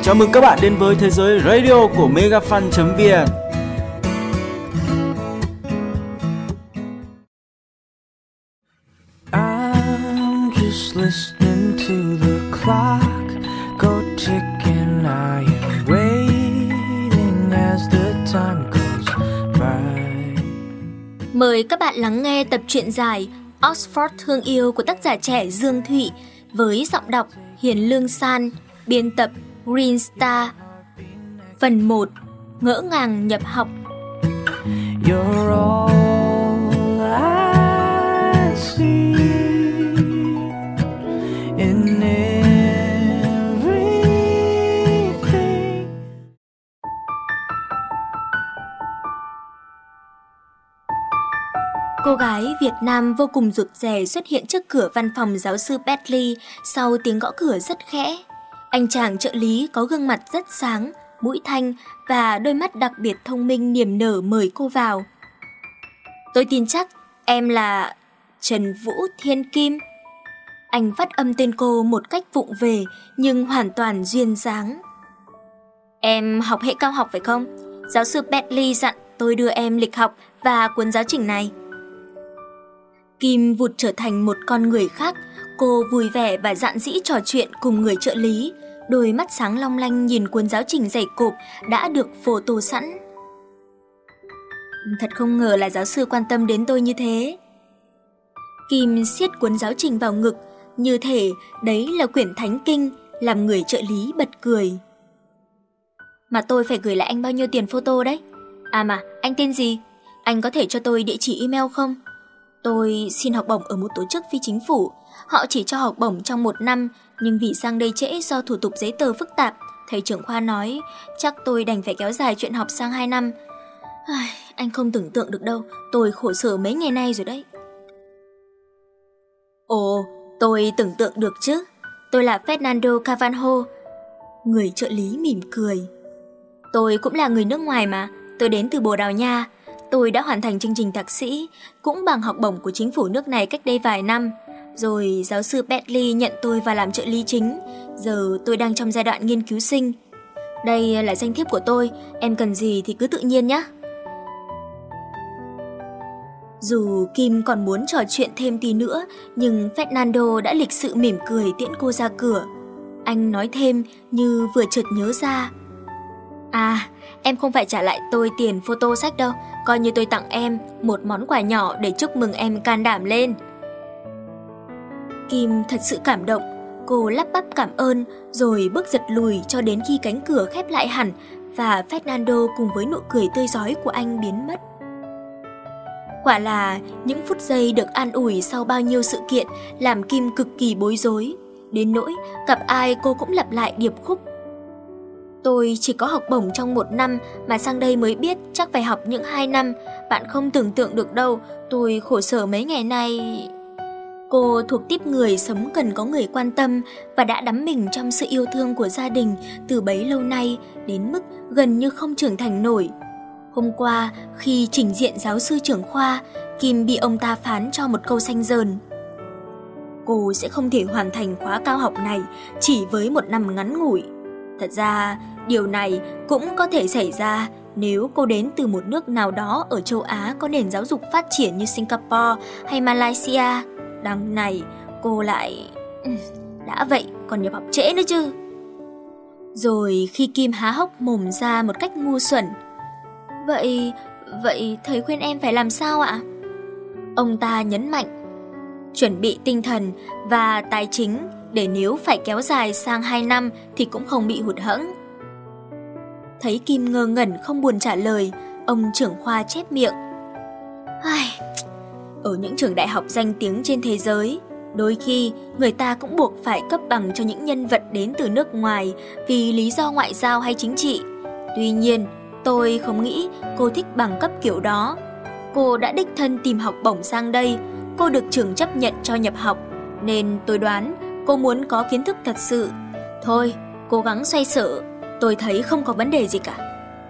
Chào mừng các bạn đến với thế giới radio của megafan.vn. I'm just listening to the clock go ticking. I am waiting as the time goes by. Mời các bạn lắng nghe tập truyện dài Oxford Thương Yêu của tác giả trẻ Dương Thụy với giọng đọc Hiền Lương San, biên tập Green Star. Phần 1. Ngỡ ngàng nhập học. You're all I see in everything. Cô gái Việt Nam vô cùng rụt rè xuất hiện trước cửa văn phòng giáo sư Bentley sau tiếng gõ cửa rất khẽ. Anh chàng trợ lý có gương mặt rất sáng, mũi thanh và đôi mắt đặc biệt thông minh niềm nở mời cô vào. Tôi tin chắc em là Trần Vũ Thiên Kim. Anh phát âm tên cô một cách vụng về nhưng hoàn toàn duyên dáng. Em học hệ cao học phải không? Giáo sư Bentley dặn tôi đưa em lịch học và cuốn giáo trình này. Kim vụt trở thành một con người khác. Cô vui vẻ và dạn dĩ trò chuyện cùng người trợ lý, đôi mắt sáng long lanh nhìn cuốn giáo trình dày cộp đã được photo sẵn. Thật không ngờ là giáo sư quan tâm đến tôi như thế. Kim siết cuốn giáo trình vào ngực, như thể đấy là quyển thánh kinh, làm người trợ lý bật cười. Mà tôi phải gửi lại anh bao nhiêu tiền photo đấy? À mà, anh tên gì? Anh có thể cho tôi địa chỉ email không? Tôi xin học bổng ở một tổ chức phi chính phủ. Họ chỉ cho học bổng trong 1 năm, nhưng vì sang đây trễ do thủ tục giấy tờ phức tạp, thầy trưởng khoa nói chắc tôi đành phải kéo dài chuyện học sang 2 năm. Anh không tưởng tượng được đâu, tôi khổ sở mấy ngày nay rồi đấy. Ồ, tôi tưởng tượng được chứ. Tôi là Fernando Carvalho. Người trợ lý mỉm cười. Tôi cũng là người nước ngoài mà, tôi đến từ Bồ Đào Nha. Tôi đã hoàn thành chương trình thạc sĩ, cũng bằng học bổng của chính phủ nước này cách đây vài năm. Rồi giáo sư Bentley nhận tôi vào làm trợ lý chính. Giờ tôi đang trong giai đoạn nghiên cứu sinh. Đây là danh thiếp của tôi, em cần gì thì cứ tự nhiên nhé. Dù Kim còn muốn trò chuyện thêm tí nữa, nhưng Fernando đã lịch sự mỉm cười tiễn cô ra cửa. Anh nói thêm như vừa chợt nhớ ra. À, em không phải trả lại tôi tiền photo sách đâu, coi như tôi tặng em một món quà nhỏ để chúc mừng em can đảm lên. Kim thật sự cảm động, cô lắp bắp cảm ơn rồi bước giật lùi cho đến khi cánh cửa khép lại hẳn và Fernando cùng với nụ cười tươi rói của anh biến mất. Quả là những phút giây được an ủi sau bao nhiêu sự kiện làm Kim cực kỳ bối rối, đến nỗi gặp ai cô cũng lặp lại điệp khúc. Tôi chỉ có học bổng trong 1 năm mà sang đây mới biết chắc phải học những 2 năm, bạn không tưởng tượng được đâu, tôi khổ sở mấy ngày nay. Cô thuộc típ người sống cần có người quan tâm và đã đắm mình trong sự yêu thương của gia đình từ bấy lâu nay đến mức gần như không trưởng thành nổi. Hôm qua, khi trình diện giáo sư trưởng khoa, Kim bị ông ta phán cho một câu xanh dờn. Cô sẽ không thể hoàn thành khóa cao học này chỉ với 1 năm ngắn ngủi. Thật ra, điều này cũng có thể xảy ra nếu cô đến từ một nước nào đó ở châu Á có nền giáo dục phát triển như Singapore hay Malaysia. Đằng này, cô lại... đã vậy, còn nhập học trễ nữa chứ. Rồi khi Kim há hốc mồm ra một cách ngu xuẩn. Vậy thầy khuyên em phải làm sao ạ? Ông ta nhấn mạnh, chuẩn bị tinh thần và tài chính để nếu phải kéo dài sang 2 năm thì cũng không bị hụt hẫng. Thấy Kim ngơ ngẩn không buồn trả lời, ông trưởng khoa chép miệng. Ở những trường đại học danh tiếng trên thế giới, đôi khi người ta cũng buộc phải cấp bằng cho những nhân vật đến từ nước ngoài vì lý do ngoại giao hay chính trị. Tuy nhiên, tôi không nghĩ cô thích bằng cấp kiểu đó. Cô đã đích thân tìm học bổng sang đây, cô được trường chấp nhận cho nhập học, nên tôi đoán cô muốn có kiến thức thật sự. Thôi, cố gắng xoay sở, tôi thấy không có vấn đề gì cả.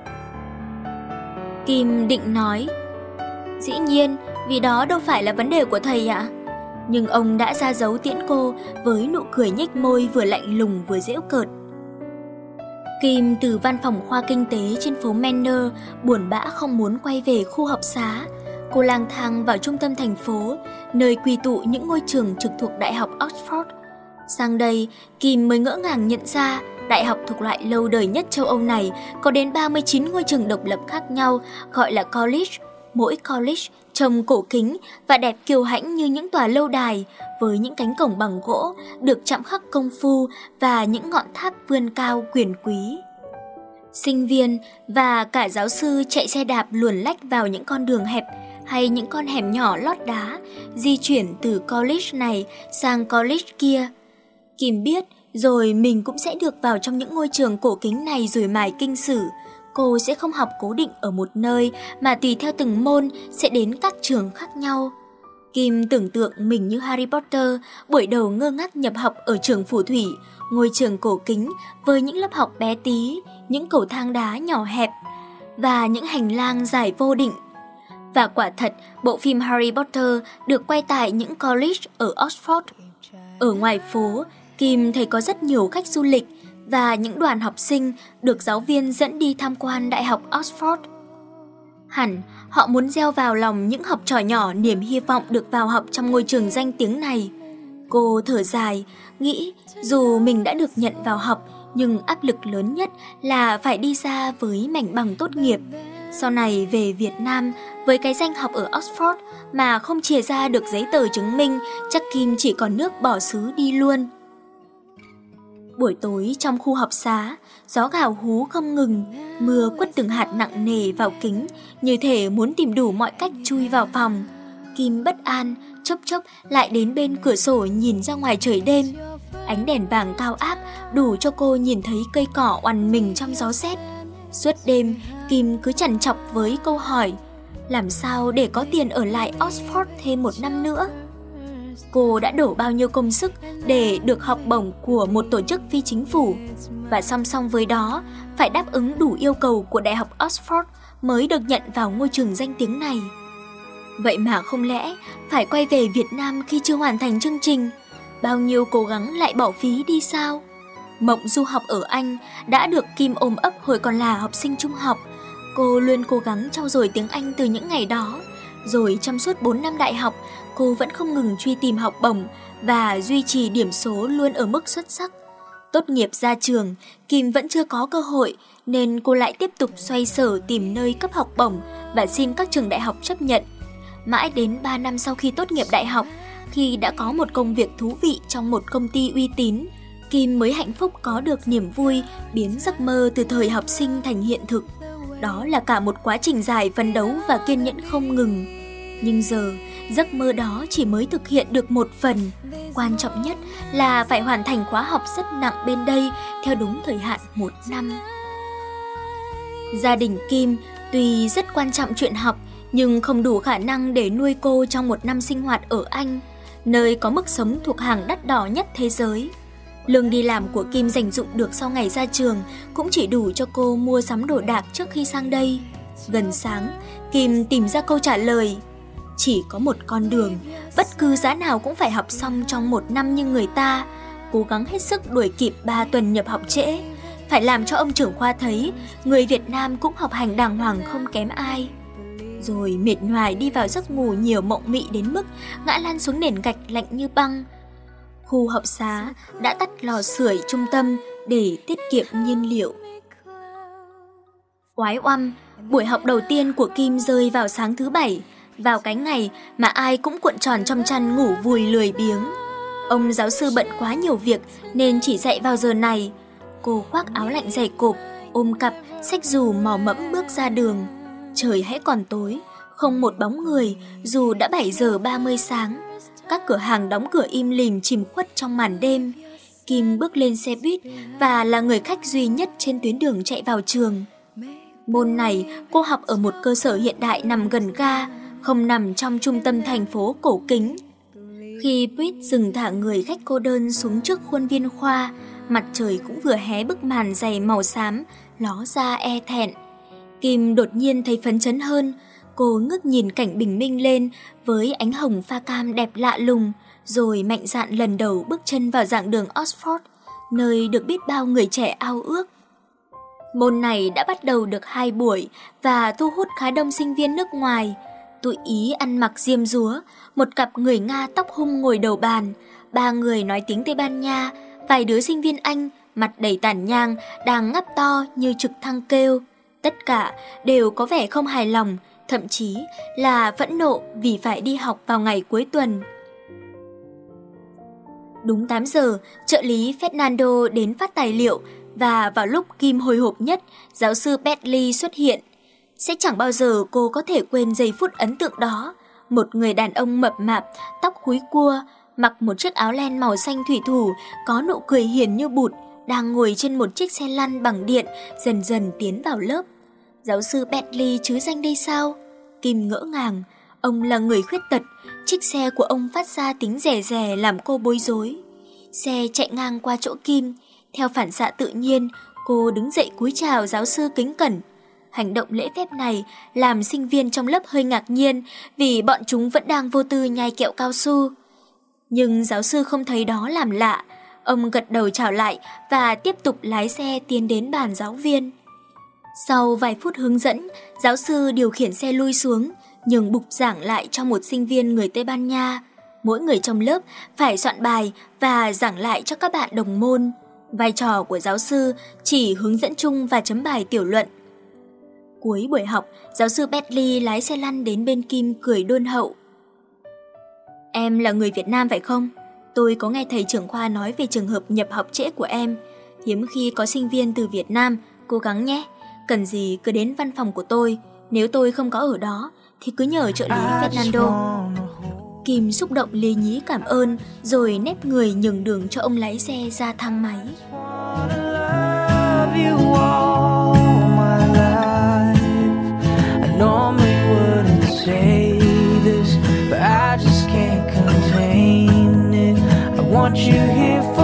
Kim định nói, dĩ nhiên, vì đó đâu phải là vấn đề của thầy ạ. Nhưng ông đã ra dấu tiễn cô với nụ cười nhếch môi vừa lạnh lùng vừa giễu cợt. Kim từ văn phòng khoa kinh tế trên phố Manor buồn bã không muốn quay về khu học xá. Cô lang thang vào trung tâm thành phố, nơi quy tụ những ngôi trường trực thuộc Đại học Oxford. Sang đây, Kim mới ngỡ ngàng nhận ra đại học thuộc loại lâu đời nhất châu Âu này có đến 39 ngôi trường độc lập khác nhau, gọi là college. Mỗi college trông cổ kính và đẹp kiêu hãnh như những tòa lâu đài, với những cánh cổng bằng gỗ được chạm khắc công phu và những ngọn tháp vươn cao quyền quý. Sinh viên và cả giáo sư chạy xe đạp luồn lách vào những con đường hẹp hay những con hẻm nhỏ lót đá, di chuyển từ college này sang college kia. Kim biết rồi mình cũng sẽ được vào trong những ngôi trường cổ kính này rồi mài kinh sử. Cô sẽ không học cố định ở một nơi mà tùy theo từng môn sẽ đến các trường khác nhau. Kim tưởng tượng mình như Harry Potter, buổi đầu ngơ ngác nhập học ở trường phù thủy, ngôi trường cổ kính với những lớp học bé tí, những cầu thang đá nhỏ hẹp và những hành lang dài vô định. Và quả thật, bộ phim Harry Potter được quay tại những college ở Oxford. Ở ngoài phố, Kim thấy có rất nhiều khách du lịch và những đoàn học sinh được giáo viên dẫn đi tham quan Đại học Oxford. Hẳn họ muốn gieo vào lòng những học trò nhỏ niềm hy vọng được vào học trong ngôi trường danh tiếng này. Cô thở dài, nghĩ dù mình đã được nhận vào học, nhưng áp lực lớn nhất là phải đi ra với mảnh bằng tốt nghiệp. Sau này về Việt Nam với cái danh học ở Oxford mà không chìa ra được giấy tờ chứng minh, chắc Kim chỉ còn nước bỏ xứ đi luôn. Buổi tối trong khu học xá, gió gào hú không ngừng, mưa quất từng hạt nặng nề vào kính, như thể muốn tìm đủ mọi cách chui vào phòng. Kim bất an, chốc chốc lại đến bên cửa sổ nhìn ra ngoài trời đêm. Ánh đèn vàng cao áp đủ cho cô nhìn thấy cây cỏ oằn mình trong gió sét. Suốt đêm, Kim cứ trằn trọc với câu hỏi, làm sao để có tiền ở lại Oxford thêm 1 năm nữa? Cô đã đổ bao nhiêu công sức để được học bổng của một tổ chức phi chính phủ, và song song với đó phải đáp ứng đủ yêu cầu của Đại học Oxford mới được nhận vào ngôi trường danh tiếng này. Vậy mà không lẽ phải quay về Việt Nam khi chưa hoàn thành chương trình? Bao nhiêu cố gắng lại bỏ phí đi sao? Mộng du học ở Anh đã được Kim ôm ấp hồi còn là học sinh trung học. Cô luôn cố gắng trau dồi tiếng Anh từ những ngày đó. Rồi trong suốt 4 năm đại học, cô vẫn không ngừng truy tìm học bổng và duy trì điểm số luôn ở mức xuất sắc. Tốt nghiệp ra trường, Kim vẫn chưa có cơ hội nên cô lại tiếp tục xoay sở tìm nơi cấp học bổng và xin các trường đại học chấp nhận. Mãi đến 3 năm sau khi tốt nghiệp đại học, khi đã có một công việc thú vị trong một công ty uy tín, Kim mới hạnh phúc có được niềm vui biến giấc mơ từ thời học sinh thành hiện thực. Đó là cả một quá trình dài phấn đấu và kiên nhẫn không ngừng. Nhưng giờ, giấc mơ đó chỉ mới thực hiện được một phần. Quan trọng nhất là phải hoàn thành khóa học rất nặng bên đây theo đúng thời hạn 1 năm. Gia đình Kim tuy rất quan trọng chuyện học, nhưng không đủ khả năng để nuôi cô trong 1 năm sinh hoạt ở Anh, nơi có mức sống thuộc hàng đắt đỏ nhất thế giới. Lương đi làm của Kim dành dụm được sau ngày ra trường cũng chỉ đủ cho cô mua sắm đồ đạc trước khi sang đây. Gần sáng, Kim tìm ra câu trả lời. Chỉ có một con đường, bất cứ giá nào cũng phải học xong trong 1 năm như người ta. Cố gắng hết sức đuổi kịp 3 tuần nhập học trễ. Phải làm cho ông trưởng khoa thấy người Việt Nam cũng học hành đàng hoàng không kém ai. Rồi mệt nhoài đi vào giấc ngủ nhiều mộng mị đến mức ngã lăn xuống nền gạch lạnh như băng. Khu học xá đã tắt lò sưởi trung tâm để tiết kiệm nhiên liệu. Oái oăm, buổi học đầu tiên của Kim rơi vào sáng thứ Bảy, vào cái ngày mà ai cũng cuộn tròn trong chăn ngủ vùi lười biếng. Ông giáo sư bận quá nhiều việc nên chỉ dạy vào giờ này. Cô khoác áo lạnh dày cộp, ôm cặp, xách dù mò mẫm bước ra đường. Trời hãy còn tối, không một bóng người dù đã 7 giờ 30 sáng. Các cửa hàng đóng cửa im lìm chìm khuất trong màn đêm. Kim bước lên xe buýt và là người khách duy nhất trên tuyến đường chạy vào trường. Môn này cô học ở một cơ sở hiện đại nằm gần ga, không nằm trong trung tâm thành phố cổ kính. Khi buýt dừng thả người khách cô đơn xuống trước khuôn viên khoa, mặt trời cũng vừa hé bức màn dày màu xám, ló ra e thẹn. Kim đột nhiên thấy phấn chấn hơn. Cô ngước nhìn cảnh bình minh lên với ánh hồng pha cam đẹp lạ lùng, rồi mạnh dạn lần đầu bước chân vào giảng đường Oxford, nơi được biết bao người trẻ ao ước. Môn này đã bắt đầu được 2 buổi và thu hút khá đông sinh viên nước ngoài. Tụi Ý ăn mặc diêm dúa, một cặp người Nga tóc hung ngồi đầu bàn, 3 người nói tiếng Tây Ban Nha, vài đứa sinh viên Anh mặt đầy tàn nhang đang ngắp to như trực thăng kêu. Tất cả đều có vẻ không hài lòng, thậm chí là phẫn nộ vì phải đi học vào ngày cuối tuần. Đúng 8 giờ, trợ lý Fernando đến phát tài liệu và vào lúc Kim hồi hộp nhất, giáo sư Bentley xuất hiện. Sẽ chẳng bao giờ cô có thể quên giây phút ấn tượng đó. Một người đàn ông mập mạp, tóc húi cua, mặc một chiếc áo len màu xanh thủy thủ, có nụ cười hiền như bụt, đang ngồi trên một chiếc xe lăn bằng điện, dần dần tiến vào lớp. Giáo sư Bentley chứ danh đây sao? Kim ngỡ ngàng, ông là người khuyết tật, chiếc xe của ông phát ra tiếng rè rè làm cô bối rối. Xe chạy ngang qua chỗ Kim, theo phản xạ tự nhiên, cô đứng dậy cúi chào giáo sư kính cẩn. Hành động lễ phép này làm sinh viên trong lớp hơi ngạc nhiên vì bọn chúng vẫn đang vô tư nhai kẹo cao su. Nhưng giáo sư không thấy đó làm lạ, ông gật đầu chào lại và tiếp tục lái xe tiến đến bàn giáo viên. Sau vài phút hướng dẫn, giáo sư điều khiển xe lui xuống, nhường bục giảng lại cho một sinh viên người Tây Ban Nha. Mỗi người trong lớp phải soạn bài và giảng lại cho các bạn đồng môn. Vai trò của giáo sư chỉ hướng dẫn chung và chấm bài tiểu luận. Cuối buổi học, giáo sư Bentley lái xe lăn đến bên Kim cười đôn hậu. Em là người Việt Nam phải không? Tôi có nghe thầy trưởng khoa nói về trường hợp nhập học trễ của em. Hiếm khi có sinh viên từ Việt Nam, cố gắng nhé. Cần gì cứ đến văn phòng của tôi. Nếu tôi không có ở đó, thì cứ nhờ trợ lý Fernando. Kim xúc động lê nhí cảm ơn, rồi nép người nhường đường cho ông lái xe ra thang máy. Want you here